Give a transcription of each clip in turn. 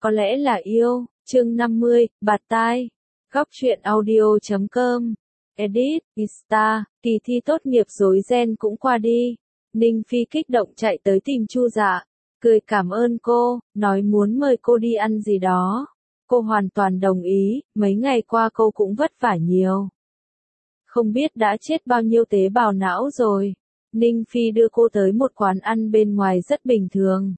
Có lẽ là yêu, chương 50, bạt tai. Góc truyện audio.com. Edit, Insta, kỳ thi tốt nghiệp rối ren cũng qua đi. Ninh Phi kích động chạy tới tìm Chu Dạ, cười cảm ơn cô, nói muốn mời cô đi ăn gì đó. Cô hoàn toàn đồng ý, mấy ngày qua cô cũng vất vả nhiều. Không biết đã chết bao nhiêu tế bào não rồi. Ninh Phi đưa cô tới một quán ăn bên ngoài rất bình thường,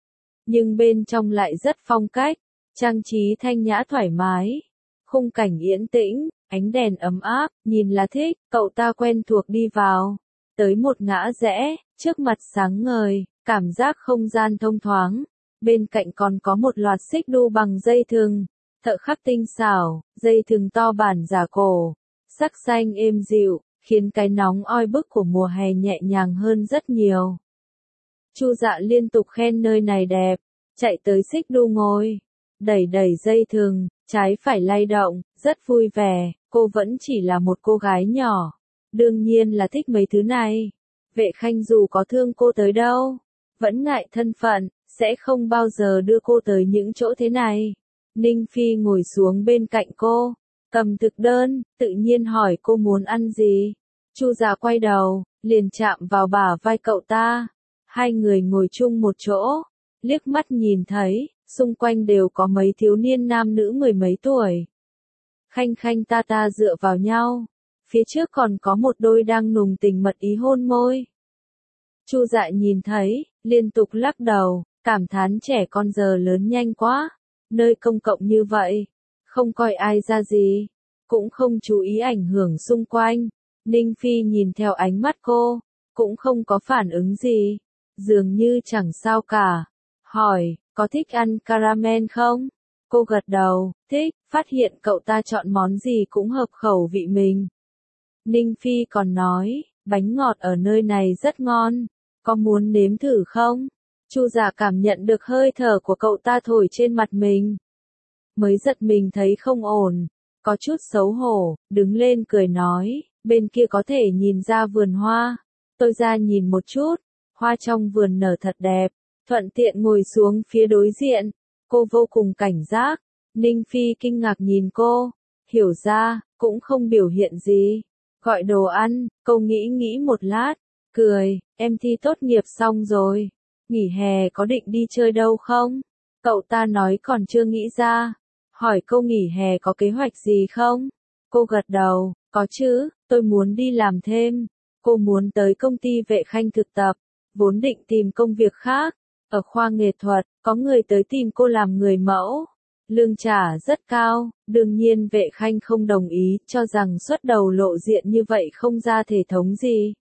nhưng bên trong lại rất phong cách, trang trí thanh nhã thoải mái, khung cảnh yên tĩnh, ánh đèn ấm áp, nhìn là thích. Cậu ta quen thuộc đi vào, tới một ngã rẽ, trước mặt sáng ngời, cảm giác không gian thông thoáng, bên cạnh còn có một loạt xích đu bằng dây thừng, thợ khắc tinh xảo, dây thừng to bản giả cổ, sắc xanh êm dịu, khiến cái nóng oi bức của mùa hè nhẹ nhàng hơn rất nhiều. Chu Dạ liên tục khen nơi này đẹp, chạy tới xích đu ngồi, đẩy đẩy dây thừng, trái phải lay động, rất vui vẻ. Cô vẫn chỉ là một cô gái nhỏ, đương nhiên là thích mấy thứ này. Vệ Khanh dù có thương cô tới đâu, vẫn ngại thân phận, sẽ không bao giờ đưa cô tới những chỗ thế này. Ninh Phi ngồi xuống bên cạnh cô, cầm thực đơn, tự nhiên hỏi cô muốn ăn gì. Chu Dạ quay đầu, liền chạm vào bả vai cậu ta. Hai người ngồi chung một chỗ, liếc mắt nhìn thấy, xung quanh đều có mấy thiếu niên nam nữ mười mấy tuổi. Khanh khanh ta ta dựa vào nhau, phía trước còn có một đôi đang nùng tình mật ý hôn môi. Chu Dạ nhìn thấy, liên tục lắc đầu, cảm thán trẻ con giờ lớn nhanh quá, nơi công cộng như vậy, không coi ai ra gì, cũng không chú ý ảnh hưởng xung quanh. Ninh Phi nhìn theo ánh mắt cô, cũng không có phản ứng gì, dường như chẳng sao cả. Hỏi, có thích ăn caramel không? Cô gật đầu, thích, phát hiện cậu ta chọn món gì cũng hợp khẩu vị mình. Ninh Phi còn nói, bánh ngọt ở nơi này rất ngon, có muốn nếm thử không? Chu Dạ cảm nhận được hơi thở của cậu ta thổi trên mặt mình, mới giật mình thấy không ổn, có chút xấu hổ, đứng lên cười nói, bên kia có thể nhìn ra vườn hoa, tôi ra nhìn một chút, hoa trong vườn nở thật đẹp. Thuận tiện ngồi xuống phía đối diện, cô vô cùng cảnh giác. Ninh Phi kinh ngạc nhìn cô, hiểu ra, cũng không biểu hiện gì. Gọi đồ ăn, cô nghĩ một lát, cười, em thi tốt nghiệp xong rồi, nghỉ hè có định đi chơi đâu không? Cậu ta nói còn chưa nghĩ ra, hỏi cô nghỉ hè có kế hoạch gì không? Cô gật đầu, có chứ, tôi muốn đi làm thêm. Cô muốn tới công ty Vệ Khanh thực tập, vốn định tìm công việc khác. Ở khoa nghệ thuật, có người tới tìm cô làm người mẫu. Lương trả rất cao, đương nhiên Vệ Khanh không đồng ý, cho rằng xuất đầu lộ diện như vậy không ra thể thống gì.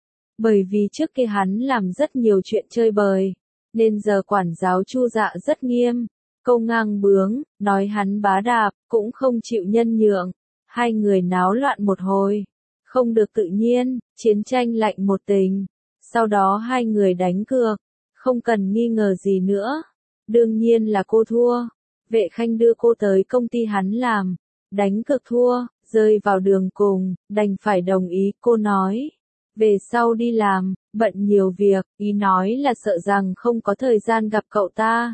Bởi vì trước kia hắn làm rất nhiều chuyện chơi bời, nên giờ quản giáo Chu Dạ rất nghiêm. Câu ngang bướng, nói hắn bá đạp, cũng không chịu nhân nhượng. Hai người náo loạn một hồi, không được tự nhiên, chiến tranh lạnh một tình. Sau đó hai người đánh cược. Không cần nghi ngờ gì nữa. Đương nhiên là cô thua. Vệ Khanh đưa cô tới công ty hắn làm. Đánh cược thua, rơi vào đường cùng, đành phải đồng ý. Cô nói, về sau đi làm, bận nhiều việc, ý nói là sợ rằng không có thời gian gặp cậu ta.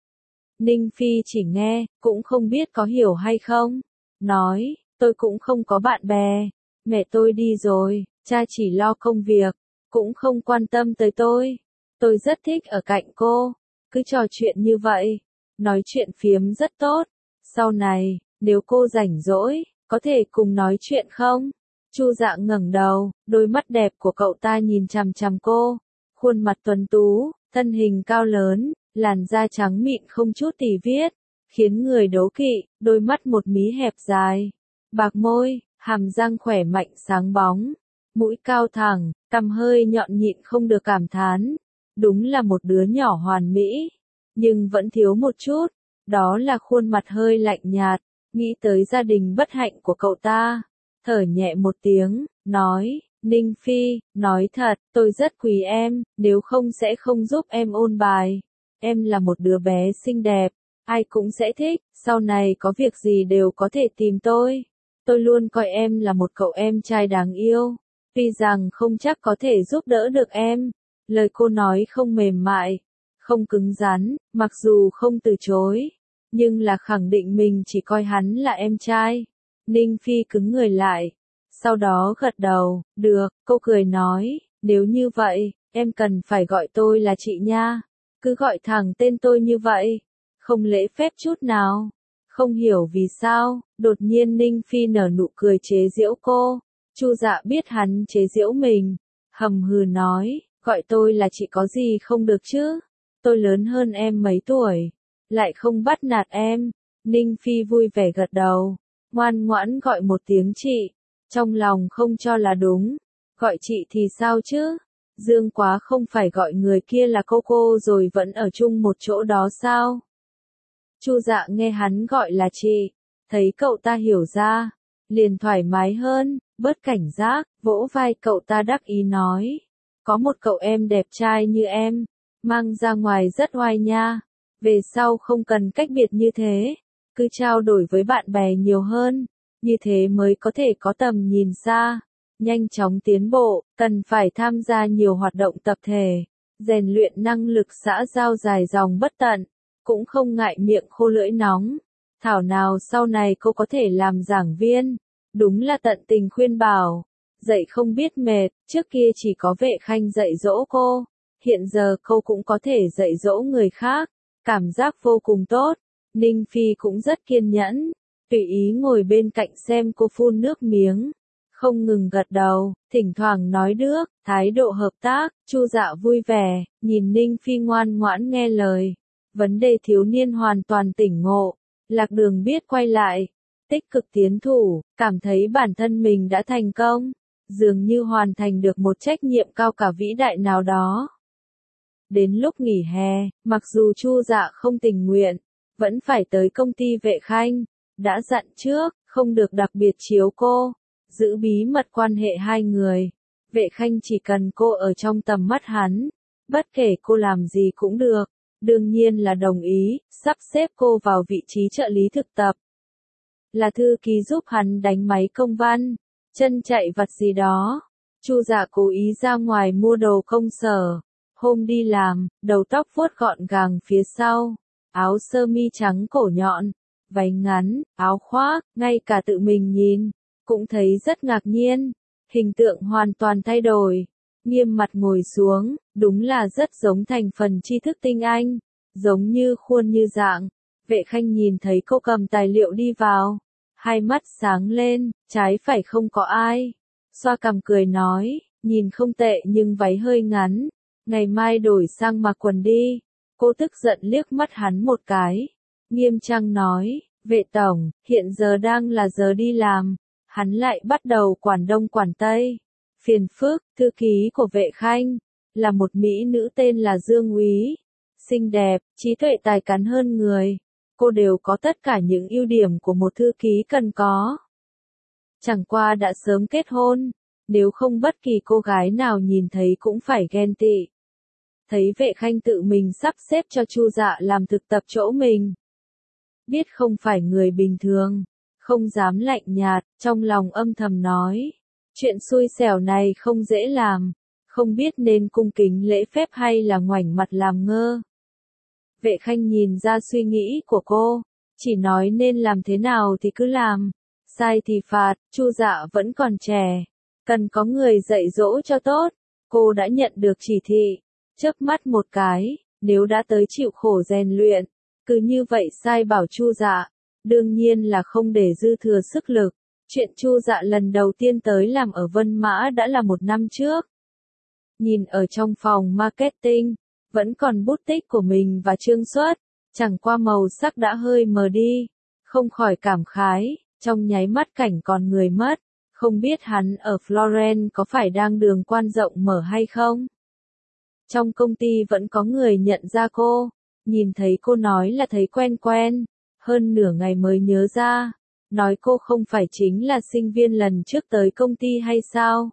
Ninh Phi chỉ nghe, cũng không biết có hiểu hay không. Nói, tôi cũng không có bạn bè. Mẹ tôi đi rồi, cha chỉ lo công việc, cũng không quan tâm tới tôi. Tôi rất thích ở cạnh cô, cứ trò chuyện như vậy, nói chuyện phiếm rất tốt. Sau này, nếu cô rảnh rỗi, có thể cùng nói chuyện không? Chu Dạ ngẩng đầu, đôi mắt đẹp của cậu ta nhìn chằm chằm cô, khuôn mặt tuấn tú, thân hình cao lớn, làn da trắng mịn không chút tì vết, khiến người đố kỵ, đôi mắt một mí hẹp dài, bạc môi, hàm răng khỏe mạnh sáng bóng, mũi cao thẳng, cằm hơi nhọn nhịn không được cảm thán. Đúng là một đứa nhỏ hoàn mỹ, nhưng vẫn thiếu một chút, đó là khuôn mặt hơi lạnh nhạt. Nghĩ tới gia đình bất hạnh của cậu ta, thở nhẹ một tiếng, nói, Ninh Phi, nói thật, tôi rất quý em, nếu không sẽ không giúp em ôn bài. Em là một đứa bé xinh đẹp, ai cũng sẽ thích, sau này có việc gì đều có thể tìm tôi. Tôi luôn coi em là một cậu em trai đáng yêu, tuy rằng không chắc có thể giúp đỡ được em. Lời cô nói không mềm mại, không cứng rắn, mặc dù không từ chối, nhưng là khẳng định mình chỉ coi hắn là em trai. Ninh Phi cứng người lại, sau đó gật đầu, được, cô cười nói, nếu như vậy, em cần phải gọi tôi là chị nha, cứ gọi thẳng tên tôi như vậy, không lễ phép chút nào. Không hiểu vì sao, đột nhiên Ninh Phi nở nụ cười chế giễu cô. Chu Dạ biết hắn chế giễu mình, hầm hừ nói, gọi tôi là chị có gì không được chứ, tôi lớn hơn em mấy tuổi, lại không bắt nạt em. Ninh Phi vui vẻ gật đầu, ngoan ngoãn gọi một tiếng chị, trong lòng không cho là đúng, gọi chị thì sao chứ, dương quá không phải gọi người kia là cô rồi vẫn ở chung một chỗ đó sao? Chu Dạ nghe hắn gọi là chị, thấy cậu ta hiểu ra, liền thoải mái hơn, bớt cảnh giác, vỗ vai cậu ta đắc ý nói, có một cậu em đẹp trai như em, mang ra ngoài rất oai nha, về sau không cần cách biệt như thế, cứ trao đổi với bạn bè nhiều hơn, như thế mới có thể có tầm nhìn xa, nhanh chóng tiến bộ, cần phải tham gia nhiều hoạt động tập thể, rèn luyện năng lực xã giao dài dòng bất tận, cũng không ngại miệng khô lưỡi nóng. Thảo nào sau này cô có thể làm giảng viên, đúng là tận tình khuyên bảo, dạy không biết mệt, trước kia chỉ có Vệ Khanh dạy dỗ cô, hiện giờ cô cũng có thể dạy dỗ người khác, cảm giác vô cùng tốt. Ninh Phi cũng rất kiên nhẫn, tùy ý ngồi bên cạnh xem cô phun nước miếng, không ngừng gật đầu, thỉnh thoảng nói được, thái độ hợp tác. Chu Dạ vui vẻ, nhìn Ninh Phi ngoan ngoãn nghe lời, vấn đề thiếu niên hoàn toàn tỉnh ngộ, lạc đường biết quay lại, tích cực tiến thủ, cảm thấy bản thân mình đã thành công, dường như hoàn thành được một trách nhiệm cao cả vĩ đại nào đó. Đến lúc nghỉ hè, mặc dù Chu Dạ không tình nguyện, vẫn phải tới công ty Vệ Khanh, đã dặn trước, không được đặc biệt chiếu cô, giữ bí mật quan hệ hai người. Vệ Khanh chỉ cần cô ở trong tầm mắt hắn, bất kể cô làm gì cũng được, đương nhiên là đồng ý, sắp xếp cô vào vị trí trợ lý thực tập. Là thư ký giúp hắn đánh máy công văn, chân chạy vặt gì đó. Chu Dạ cố ý ra ngoài mua đồ công sở. Hôm đi làm, đầu tóc vuốt gọn gàng phía sau, áo sơ mi trắng cổ nhọn, váy ngắn, áo khoác, ngay cả tự mình nhìn, cũng thấy rất ngạc nhiên, hình tượng hoàn toàn thay đổi, nghiêm mặt ngồi xuống, đúng là rất giống thành phần tri thức tinh anh, giống như khuôn như dạng. Vệ Khanh nhìn thấy cô cầm tài liệu đi vào, hai mắt sáng lên, trái phải không có ai, xoa cằm cười nói, nhìn không tệ nhưng váy hơi ngắn, ngày mai đổi sang mặc quần đi. Cô tức giận liếc mắt hắn một cái, nghiêm trang nói, Vệ tổng, hiện giờ đang là giờ đi làm, hắn lại bắt đầu quản đông quản tây. Phiền phức, thư ký của Vệ Khanh, là một mỹ nữ tên là Dương Úy, xinh đẹp, trí tuệ tài cán hơn người, cô đều có tất cả những ưu điểm của một thư ký cần có. Chẳng qua đã sớm kết hôn, nếu không bất kỳ cô gái nào nhìn thấy cũng phải ghen tị. Thấy Vệ Khanh tự mình sắp xếp cho Chu Dạ làm thực tập chỗ mình, biết không phải người bình thường, không dám lạnh nhạt, trong lòng âm thầm nói, chuyện xui xẻo này không dễ làm, không biết nên cung kính lễ phép hay là ngoảnh mặt làm ngơ. Vệ Khanh nhìn ra suy nghĩ của cô, chỉ nói nên làm thế nào thì cứ làm, sai thì phạt. Chu Dạ vẫn còn trẻ, cần có người dạy dỗ cho tốt. Cô đã nhận được chỉ thị, chớp mắt một cái, nếu đã tới chịu khổ rèn luyện, cứ như vậy sai bảo Chu Dạ, đương nhiên là không để dư thừa sức lực. Chuyện Chu Dạ lần đầu tiên tới làm ở Vân Mã đã là 1 năm trước. Nhìn ở trong phòng marketing, vẫn còn bút tích của mình và Trương Xuất, chẳng qua màu sắc đã hơi mờ đi, không khỏi cảm khái, trong nháy mắt cảnh còn người mất, không biết hắn ở Florence có phải đang đường quan rộng mở hay không. Trong công ty vẫn có người nhận ra cô, nhìn thấy cô nói là thấy quen quen, hơn nửa ngày mới nhớ ra, nói cô không phải chính là sinh viên lần trước tới công ty hay sao.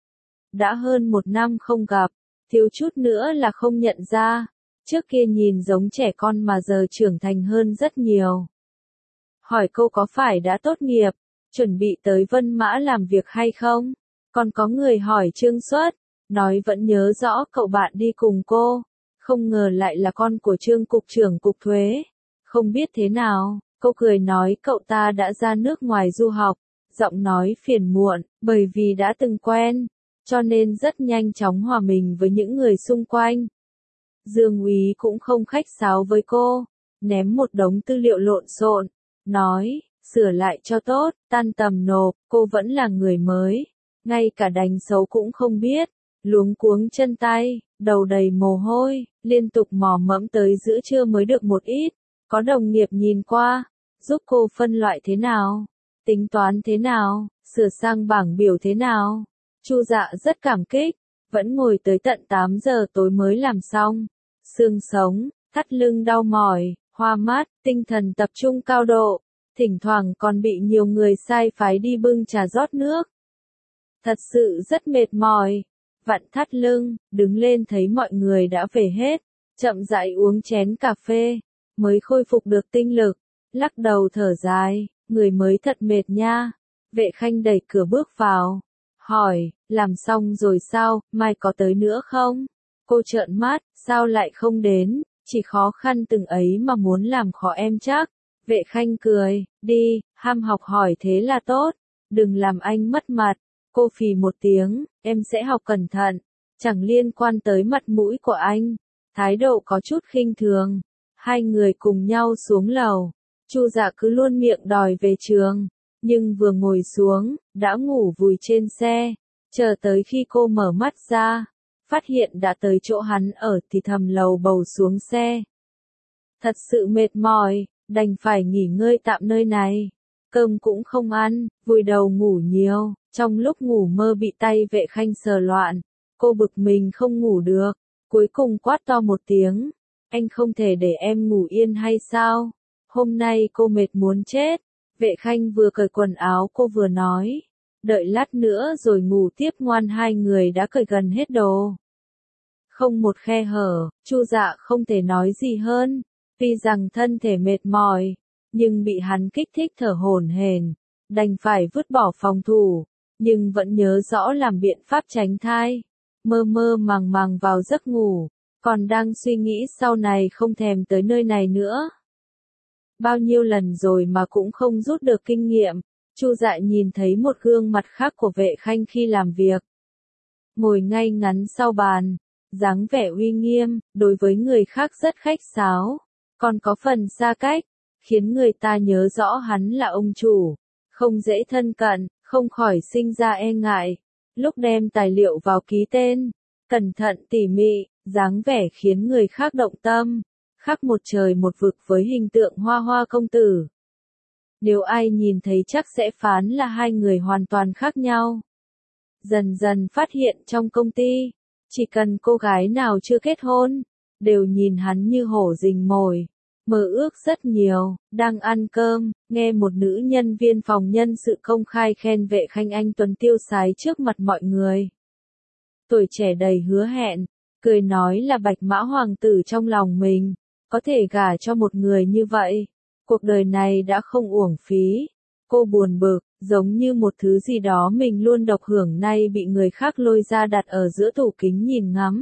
Đã hơn 1 năm không gặp, thiếu chút nữa là không nhận ra, trước kia nhìn giống trẻ con mà giờ trưởng thành hơn rất nhiều. Hỏi cô có phải đã tốt nghiệp, chuẩn bị tới Vân Mã làm việc hay không, còn có người hỏi Trương Xuất, nói vẫn nhớ rõ cậu bạn đi cùng cô, không ngờ lại là con của Trương cục trưởng cục thuế, Không biết thế nào, cô cười nói cậu ta đã ra nước ngoài du học, giọng nói phiền muộn, bởi vì đã từng quen, cho nên rất nhanh chóng hòa mình với những người xung quanh. Dương Úy cũng không khách sáo với cô, ném một đống tư liệu lộn xộn, nói, sửa lại cho tốt, tan tầm nộp, cô vẫn là người mới, ngay cả đánh dấu cũng không biết, luống cuống chân tay, đầu đầy mồ hôi, liên tục mò mẫm tới giữa trưa mới được một ít, có đồng nghiệp nhìn qua, giúp cô phân loại thế nào, tính toán thế nào, sửa sang bảng biểu thế nào. Chu Dạ rất cảm kích, vẫn ngồi tới tận 8 giờ tối mới làm xong. Xương sống, thắt lưng đau mỏi, hoa mắt, tinh thần tập trung cao độ, thỉnh thoảng còn bị nhiều người sai phái đi bưng trà rót nước. Thật sự rất mệt mỏi, vặn thắt lưng, đứng lên thấy mọi người đã về hết, chậm rãi uống chén cà phê, mới khôi phục được tinh lực, lắc đầu thở dài, người mới thật mệt nha. Vệ Khanh đẩy cửa bước vào, hỏi, làm xong rồi sao, mai có tới nữa không? Cô trợn mắt, sao lại không đến, chỉ khó khăn từng ấy mà muốn làm khó em chắc. Vệ Khanh cười, đi, ham học hỏi thế là tốt, đừng làm anh mất mặt. Cô phì một tiếng, em sẽ học cẩn thận, chẳng liên quan tới mặt mũi của anh. Thái độ có chút khinh thường. Hai người cùng nhau xuống lầu. Chu Dạ cứ luôn miệng đòi về trường, nhưng vừa ngồi xuống, đã ngủ vùi trên xe. Chờ tới khi cô mở mắt ra, phát hiện đã tới chỗ hắn ở thì thầm lầu bầu xuống xe. Thật sự mệt mỏi, đành phải nghỉ ngơi tạm nơi này. Cơm cũng không ăn, vùi đầu ngủ nhiều, trong lúc ngủ mơ bị tay Vệ Khanh sờ loạn. Cô bực mình không ngủ được, cuối cùng quát to một tiếng. Anh không thể để em ngủ yên hay sao? Hôm nay cô mệt muốn chết. Vệ Khanh vừa cởi quần áo cô vừa nói. Đợi lát nữa rồi ngủ tiếp ngoan. Hai người đã cởi gần hết đồ. Không một khe hở, Chu Dạ không thể nói gì hơn. Tuy rằng thân thể mệt mỏi, nhưng bị hắn kích thích thở hổn hển, đành phải vứt bỏ phòng thủ, nhưng vẫn nhớ rõ làm biện pháp tránh thai. Mơ mơ màng màng vào giấc ngủ, còn đang suy nghĩ sau này không thèm tới nơi này nữa. Bao nhiêu lần rồi mà cũng không rút được kinh nghiệm. Chu Dạ nhìn thấy một gương mặt khác của Vệ Khanh khi làm việc. Ngồi ngay ngắn sau bàn, dáng vẻ uy nghiêm, đối với người khác rất khách sáo, còn có phần xa cách, khiến người ta nhớ rõ hắn là ông chủ, không dễ thân cận, không khỏi sinh ra e ngại. Lúc đem tài liệu vào ký tên, cẩn thận tỉ mỉ, dáng vẻ khiến người khác động tâm, khác một trời một vực với hình tượng Hoa Hoa công tử. Nếu ai nhìn thấy chắc sẽ phán là hai người hoàn toàn khác nhau. Dần dần phát hiện trong công ty, chỉ cần cô gái nào chưa kết hôn, đều nhìn hắn như hổ rình mồi, mơ ước rất nhiều. Đang ăn cơm, nghe một nữ nhân viên phòng nhân sự công khai khen Vệ Khanh anh tuấn tiêu sái trước mặt mọi người. Tuổi trẻ đầy hứa hẹn, cười nói là bạch mã hoàng tử trong lòng mình, có thể gả cho một người như vậy, cuộc đời này đã không uổng phí. Cô buồn bực, giống như một thứ gì đó mình luôn độc hưởng nay bị người khác lôi ra đặt ở giữa tủ kính nhìn ngắm.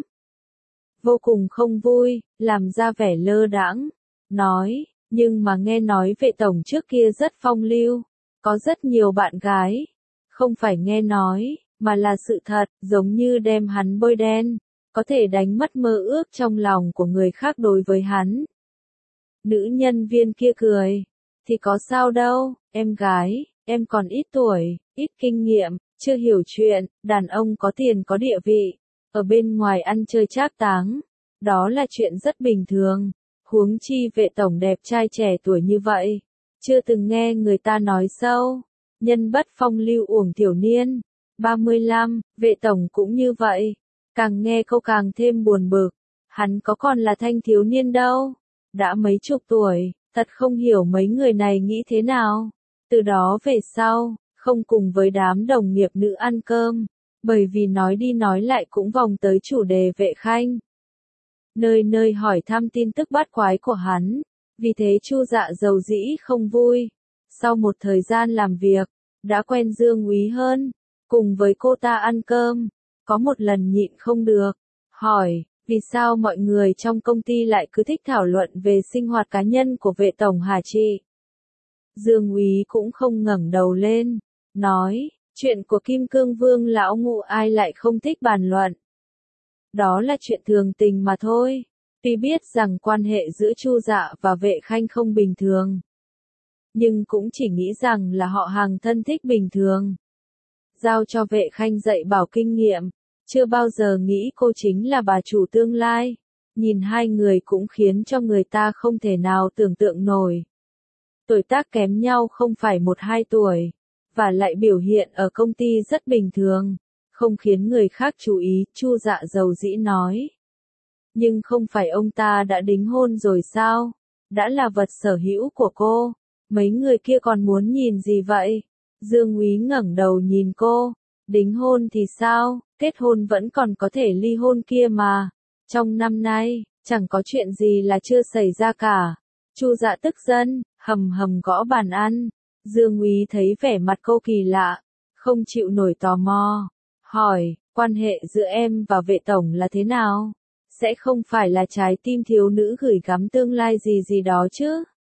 Vô cùng không vui, làm ra vẻ lơ đãng, nói, nhưng mà nghe nói Vệ tổng trước kia rất phong lưu, có rất nhiều bạn gái. Không phải nghe nói, mà là sự thật, giống như đem hắn bôi đen, có thể đánh mất mơ ước trong lòng của người khác đối với hắn. Nữ nhân viên kia cười, thì có sao đâu, em gái, em còn ít tuổi, ít kinh nghiệm, chưa hiểu chuyện, đàn ông có tiền có địa vị, ở bên ngoài ăn chơi trác táng, đó là chuyện rất bình thường. Huống chi Vệ tổng đẹp trai trẻ tuổi như vậy, chưa từng nghe người ta nói sâu, nhân bất phong lưu uổng thiểu niên. 35, Vệ tổng cũng như vậy, càng nghe câu càng thêm buồn bực, hắn có còn là thanh thiếu niên đâu, đã mấy chục tuổi, thật không hiểu mấy người này nghĩ thế nào. Từ đó về sau, không cùng với đám đồng nghiệp nữ ăn cơm, bởi vì nói đi nói lại cũng vòng tới chủ đề Vệ Khanh. Nơi nơi hỏi thăm tin tức bát quái của hắn, vì thế Chu Dạ dầu dĩ không vui. Sau một thời gian làm việc, đã quen Dương Úy hơn, cùng với cô ta ăn cơm, có một lần nhịn không được, hỏi, Vì sao mọi người trong công ty lại cứ thích thảo luận về sinh hoạt cá nhân của vệ tổng hả chị? Dương Úy cũng không ngẩng đầu lên, nói, chuyện của Kim Cương Vương lão ngụ ai lại không thích bàn luận. Đó là chuyện thường tình mà thôi. Tuy biết rằng quan hệ giữa Chu Dạ và Vệ Khanh không bình thường, nhưng cũng chỉ nghĩ rằng là họ hàng thân thích bình thường. Giao cho Vệ Khanh dạy bảo kinh nghiệm, chưa bao giờ nghĩ cô chính là bà chủ tương lai. Nhìn hai người cũng khiến cho người ta không thể nào tưởng tượng nổi. Tuổi tác kém nhau không phải 1-2 tuổi, và lại biểu hiện ở công ty rất bình thường, không khiến người khác chú ý, Chu Dạ dầu dĩ nói. Nhưng không phải ông ta đã đính hôn rồi sao? Đã là vật sở hữu của cô, mấy người kia còn muốn nhìn gì vậy? Dương Úy ngẩng đầu nhìn cô, đính hôn thì sao, kết hôn vẫn còn có thể ly hôn kia mà. Trong năm nay, chẳng có chuyện gì là chưa xảy ra cả. Chu Dạ tức giận, hầm hầm gõ bàn ăn. Dương Úy thấy vẻ mặt cô kỳ lạ, không chịu nổi tò mò, hỏi, quan hệ giữa em và Vệ tổng là thế nào? Sẽ không phải là trái tim thiếu nữ gửi gắm tương lai gì gì đó chứ?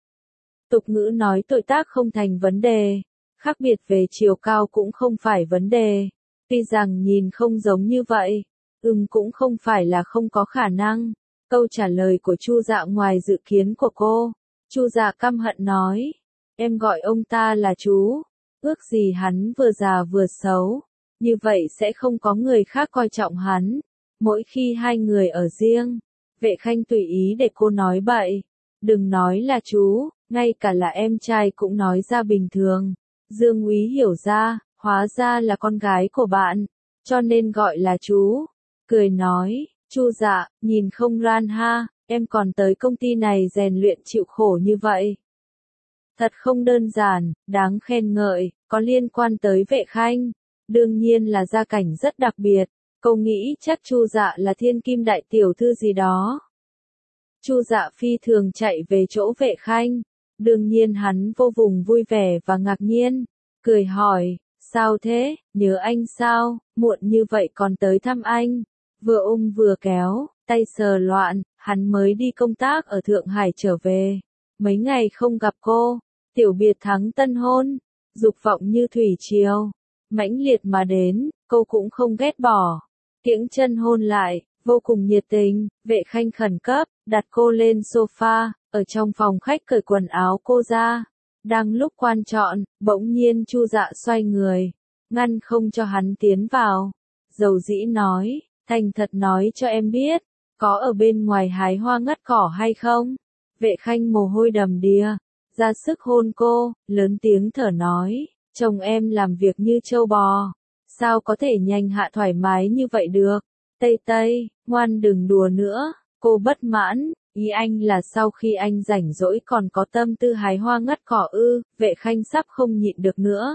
Tục ngữ nói tuổi tác không thành vấn đề, khác biệt về chiều cao cũng không phải vấn đề. Tuy rằng nhìn không giống như vậy, cũng không phải là không có khả năng. Câu trả lời của Chu Dạ ngoài dự kiến của cô. Chu Dạ căm hận nói, em gọi ông ta là chú, ước gì hắn vừa già vừa xấu, như vậy sẽ không có người khác coi trọng hắn. Mỗi khi hai người ở riêng, Vệ Khanh tùy ý để cô nói bậy, đừng nói là chú, ngay cả là em trai cũng nói ra bình thường. Dương Úy hiểu ra, hóa ra là con gái của bạn, cho nên gọi là chú. Cười nói, Chu Dạ, nhìn không ran ha, em còn tới công ty này rèn luyện chịu khổ như vậy. Thật không đơn giản, đáng khen ngợi, có liên quan tới Vệ Khanh. Đương nhiên là gia cảnh rất đặc biệt, cô nghĩ chắc Chu Dạ là thiên kim đại tiểu thư gì đó. Chu Dạ phi thường chạy về chỗ Vệ Khanh, đương nhiên hắn vô cùng vui vẻ và ngạc nhiên, cười hỏi, sao thế, nhớ anh sao, muộn như vậy còn tới thăm anh. Vừa ôm vừa kéo, tay sờ loạn, hắn mới đi công tác ở Thượng Hải trở về. Mấy ngày không gặp cô, tiểu biệt thắng tân hôn, dục vọng như thủy triều, mãnh liệt mà đến, cô cũng không ghét bỏ. Kiễng chân hôn lại, vô cùng nhiệt tình, Vệ Khanh khẩn cấp, đặt cô lên sofa, ở trong phòng khách cởi quần áo cô ra. Đang lúc quan trọng, bỗng nhiên Chu Dạ xoay người, ngăn không cho hắn tiến vào. Dầu dĩ nói, thành thật nói cho em biết, có ở bên ngoài hái hoa ngắt cỏ hay không? Vệ Khanh mồ hôi đầm đìa, ra sức hôn cô, lớn tiếng thở nói, chồng em làm việc như trâu bò, sao có thể nhanh hạ thoải mái như vậy được? Tây Tây, ngoan đừng đùa nữa, cô bất mãn, ý anh là sau khi anh rảnh rỗi còn có tâm tư hái hoa ngắt cỏ ư? Vệ Khanh sắp không nhịn được nữa.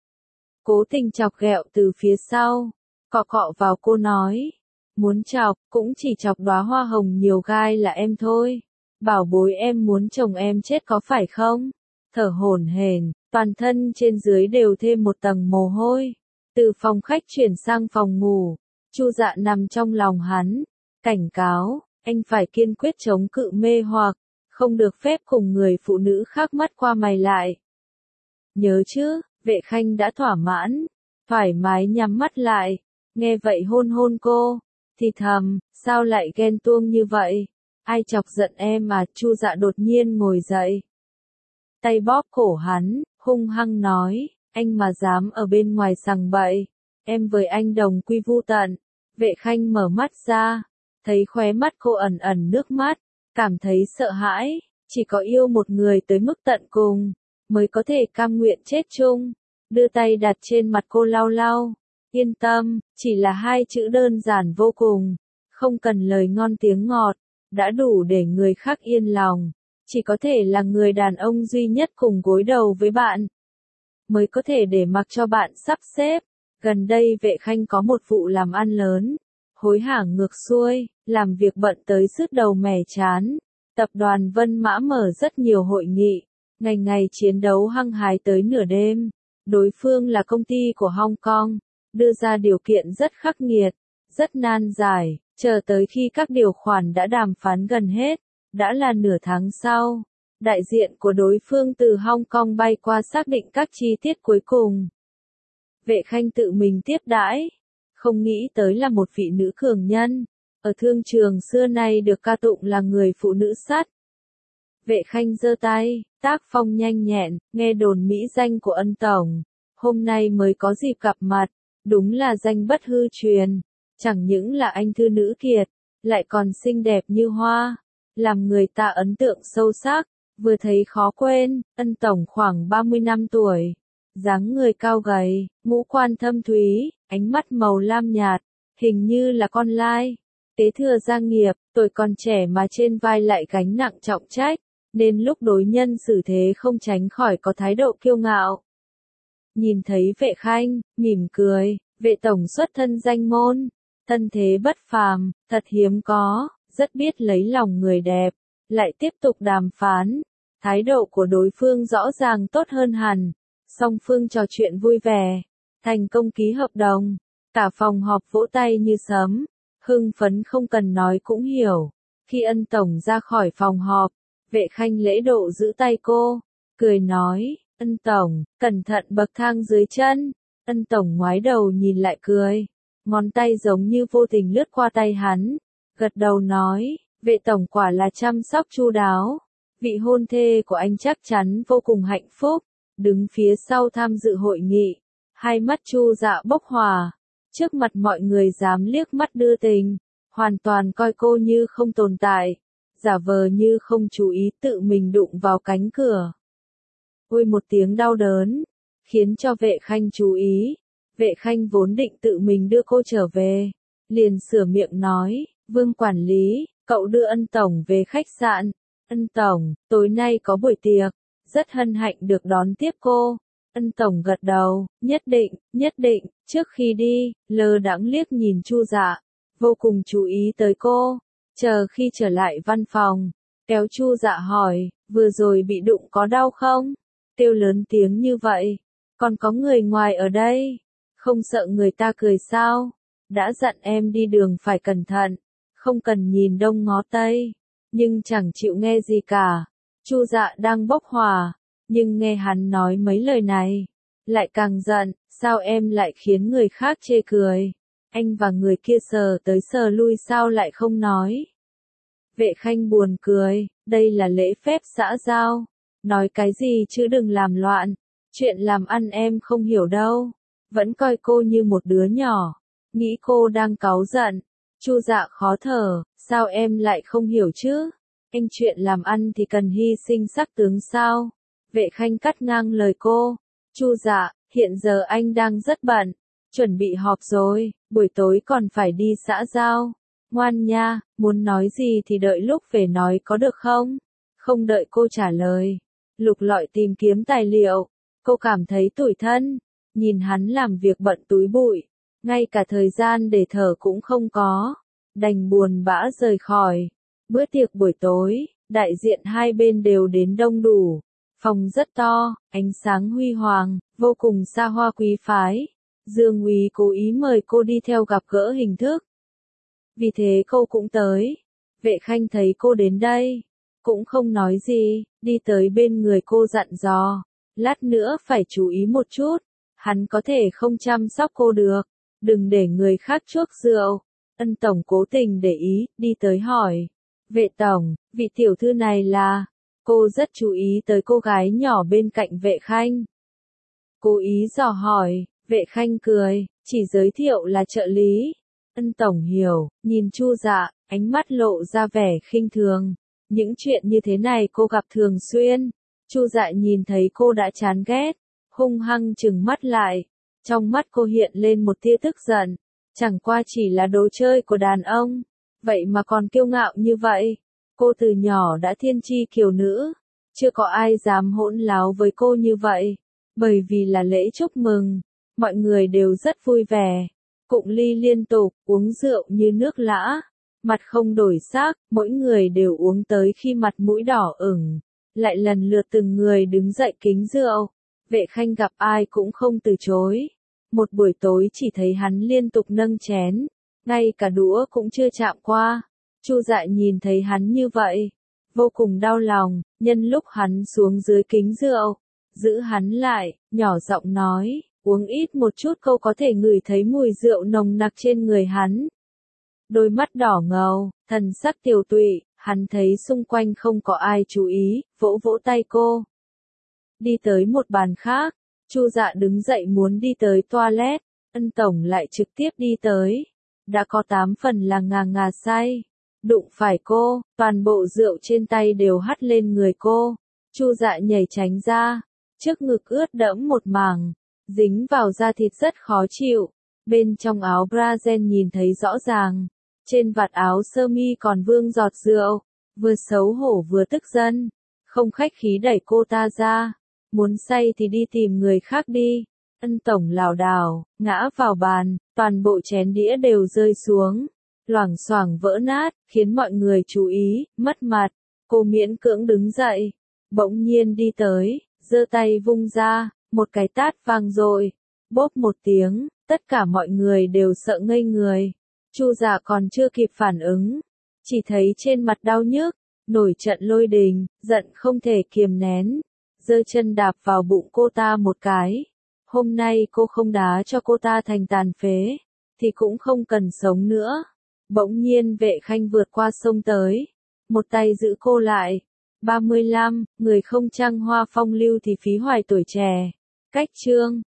Cố tình chọc ghẹo từ phía sau, cọ cọ vào cô nói, muốn chọc, cũng chỉ chọc đóa hoa hồng nhiều gai là em thôi. Bảo bối em muốn chồng em chết có phải không? Thở hổn hển, toàn thân trên dưới đều thêm một tầng mồ hôi. Từ phòng khách chuyển sang phòng ngủ, Chu Dạ nằm trong lòng hắn, cảnh cáo, anh phải kiên quyết chống cự mê hoặc, không được phép cùng người phụ nữ khác mắt qua mày lại. Nhớ chứ, Vệ Khanh đã thỏa mãn, thoải mái nhắm mắt lại, nghe vậy hôn hôn cô, thì thầm, sao lại ghen tuông như vậy? Ai chọc giận em mà? Chu Dạ đột nhiên ngồi dậy, tay bóp cổ hắn, hung hăng nói, anh mà dám ở bên ngoài sằng bậy, em với anh đồng quy vu tận. Vệ Khanh mở mắt ra, thấy khóe mắt cô ẩn ẩn nước mắt, cảm thấy sợ hãi, chỉ có yêu một người tới mức tận cùng, mới có thể cam nguyện chết chung. Đưa tay đặt trên mặt cô lau lau, yên tâm, chỉ là hai chữ đơn giản vô cùng, không cần lời ngon tiếng ngọt, đã đủ để người khác yên lòng. Chỉ có thể là người đàn ông duy nhất cùng gối đầu với bạn, mới có thể để mặc cho bạn sắp xếp. Gần đây Vệ Khanh có một vụ làm ăn lớn, hối hả ngược xuôi, làm việc bận tới sứt đầu mẻ chán. Tập đoàn Vân Mã mở rất nhiều hội nghị, ngày ngày chiến đấu hăng hái tới nửa đêm. Đối phương là công ty của Hong Kong, đưa ra điều kiện rất khắc nghiệt, rất nan giải, chờ tới khi các điều khoản đã đàm phán gần hết, đã là nửa tháng sau. Đại diện của đối phương từ Hong Kong bay qua xác định các chi tiết cuối cùng. Vệ Khanh tự mình tiếp đãi, không nghĩ tới là một vị nữ cường nhân, ở thương trường xưa nay được ca tụng là người phụ nữ sắt. Vệ Khanh giơ tay, tác phong nhanh nhẹn, nghe đồn mỹ danh của Ân tổng, hôm nay mới có dịp gặp mặt, đúng là danh bất hư truyền, chẳng những là anh thư nữ kiệt, lại còn xinh đẹp như hoa, làm người ta ấn tượng sâu sắc, vừa thấy khó quên. Ân tổng khoảng 30 năm tuổi, dáng người cao gầy, ngũ quan thâm thúy, ánh mắt màu lam nhạt, hình như là con lai. Kế thừa gia nghiệp, tuổi còn trẻ mà trên vai lại gánh nặng trọng trách, nên lúc đối nhân xử thế không tránh khỏi có thái độ kiêu ngạo. Nhìn thấy Vệ Khanh, mỉm cười, Vệ tổng xuất thân danh môn, thân thế bất phàm, thật hiếm có, rất biết lấy lòng người đẹp, lại tiếp tục đàm phán. Thái độ của đối phương rõ ràng tốt hơn hẳn, song phương trò chuyện vui vẻ, thành công ký hợp đồng, cả phòng họp vỗ tay như sấm, hưng phấn không cần nói cũng hiểu. Khi Ân tổng ra khỏi phòng họp, Vệ Khanh lễ độ giữ tay cô, cười nói, Ân tổng, cẩn thận bậc thang dưới chân. Ân tổng ngoái đầu nhìn lại cười, ngón tay giống như vô tình lướt qua tay hắn, gật đầu nói, Vệ tổng quả là chăm sóc chu đáo. Vị hôn thê của anh chắc chắn vô cùng hạnh phúc. Đứng phía sau tham dự hội nghị, hai mắt Chu Dạ bốc hỏa, trước mặt mọi người dám liếc mắt đưa tình, hoàn toàn coi cô như không tồn tại, giả vờ như không chú ý tự mình đụng vào cánh cửa. Ôi một tiếng đau đớn, khiến cho Vệ Khanh chú ý. Vệ Khanh vốn định tự mình đưa cô trở về, liền sửa miệng nói, Vương quản lý, cậu đưa Ân tổng về khách sạn. Ân tổng, tối nay có buổi tiệc, rất hân hạnh được đón tiếp cô. Ân tổng gật đầu, nhất định, trước khi đi, lơ đãng liếc nhìn Chu Dạ, vô cùng chú ý tới cô. Chờ khi trở lại văn phòng, kéo Chu Dạ hỏi, vừa rồi bị đụng có đau không? Kêu lớn tiếng như vậy, còn có người ngoài ở đây, không sợ người ta cười sao? Đã dặn em đi đường phải cẩn thận, không cần nhìn đông ngó tây. Nhưng chẳng chịu nghe gì cả. Chu Dạ đang bốc hỏa, nhưng nghe hắn nói mấy lời này, lại càng giận, sao em lại khiến người khác chê cười? Anh và người kia sờ tới sờ lui sao lại không nói? Vệ Khanh buồn cười, đây là lễ phép xã giao, nói cái gì chứ đừng làm loạn, chuyện làm ăn em không hiểu đâu, vẫn coi cô như một đứa nhỏ, nghĩ cô đang cáu giận. Chu Dạ khó thở, sao em lại không hiểu chứ? Anh chuyện làm ăn thì cần hy sinh sắc tướng sao? Vệ Khanh cắt ngang lời cô. Chu Dạ, hiện giờ anh đang rất bận, chuẩn bị họp rồi, buổi tối còn phải đi xã giao. Ngoan nha, muốn nói gì thì đợi lúc về nói có được không? Không đợi cô trả lời, lục lọi tìm kiếm tài liệu, cô cảm thấy tủi thân, nhìn hắn làm việc bận túi bụi, ngay cả thời gian để thở cũng không có, đành buồn bã rời khỏi. Bữa tiệc buổi tối, đại diện hai bên đều đến đông đủ, phòng rất to, ánh sáng huy hoàng, vô cùng xa hoa quý phái. Dương Úy cố ý mời cô đi theo gặp gỡ hình thức, vì thế cô cũng tới. Vệ Khanh thấy cô đến đây, cũng không nói gì, đi tới bên người cô dặn dò, lát nữa phải chú ý một chút, hắn có thể không chăm sóc cô được, đừng để người khác chuốc rượu. Ân tổng cố tình để ý, đi tới hỏi, Vệ tổng, vị tiểu thư này là? Cô rất chú ý tới cô gái nhỏ bên cạnh Vệ Khanh, cố ý dò hỏi. Vệ Khanh cười, chỉ giới thiệu là trợ lý. Ân tổng hiểu, nhìn Chu Dạ, ánh mắt lộ ra vẻ khinh thường. Những chuyện như thế này cô gặp thường xuyên. Chu Dạ nhìn thấy cô đã chán ghét, hung hăng trừng mắt lại. Trong mắt cô hiện lên một tia tức giận. Chẳng qua chỉ là đồ chơi của đàn ông, vậy mà còn kiêu ngạo như vậy. Cô từ nhỏ đã thiên chi kiều nữ, chưa có ai dám hỗn láo với cô như vậy. Bởi vì là lễ chúc mừng, mọi người đều rất vui vẻ, cụng ly liên tục, uống rượu như nước lã, mặt không đổi sắc, mỗi người đều uống tới khi mặt mũi đỏ ửng, lại lần lượt từng người đứng dậy kính rượu. Vệ Khanh gặp ai cũng không từ chối. Một buổi tối chỉ thấy hắn liên tục nâng chén, ngay cả đũa cũng chưa chạm qua. Chu Dạ nhìn thấy hắn như vậy, vô cùng đau lòng, nhân lúc hắn xuống dưới kính rượu, giữ hắn lại, nhỏ giọng nói, uống ít một chút, cô có thể ngửi thấy mùi rượu nồng nặc trên người hắn. Đôi mắt đỏ ngầu, thần sắc tiều tụy, hắn thấy xung quanh không có ai chú ý, vỗ vỗ tay cô. Đi tới một bàn khác, Chu Dạ đứng dậy muốn đi tới toilet, Ân tổng lại trực tiếp đi tới. Đã có 8 phần là ngà ngà say. Đụng phải cô, toàn bộ rượu trên tay đều hắt lên người cô. Chu Dạ nhảy tránh ra, trước ngực ướt đẫm một mảng, dính vào da thịt rất khó chịu. Bên trong áo bra nhìn thấy rõ ràng, trên vạt áo sơ mi còn vương giọt rượu, vừa xấu hổ vừa tức giận, không khách khí đẩy cô ta ra, muốn say thì đi tìm người khác đi. Ân tổng lảo đảo, ngã vào bàn, toàn bộ chén đĩa đều rơi xuống, loảng xoảng vỡ nát, khiến mọi người chú ý, mất mặt. Cô miễn cưỡng đứng dậy, bỗng nhiên đi tới, giơ tay vung ra, một cái tát vang dội, bốp một tiếng, tất cả mọi người đều sợ ngây người. Chu Dạ còn chưa kịp phản ứng, chỉ thấy trên mặt đau nhức, nổi trận lôi đình, giận không thể kiềm nén, giơ chân đạp vào bụng cô ta một cái. Hôm nay cô không đá cho cô ta thành tàn phế, thì cũng không cần sống nữa. Bỗng nhiên vệ khanh vượt qua sông tới, một tay giữ cô lại. 35, người không trăng hoa phong lưu thì phí hoài tuổi trẻ. Cách chương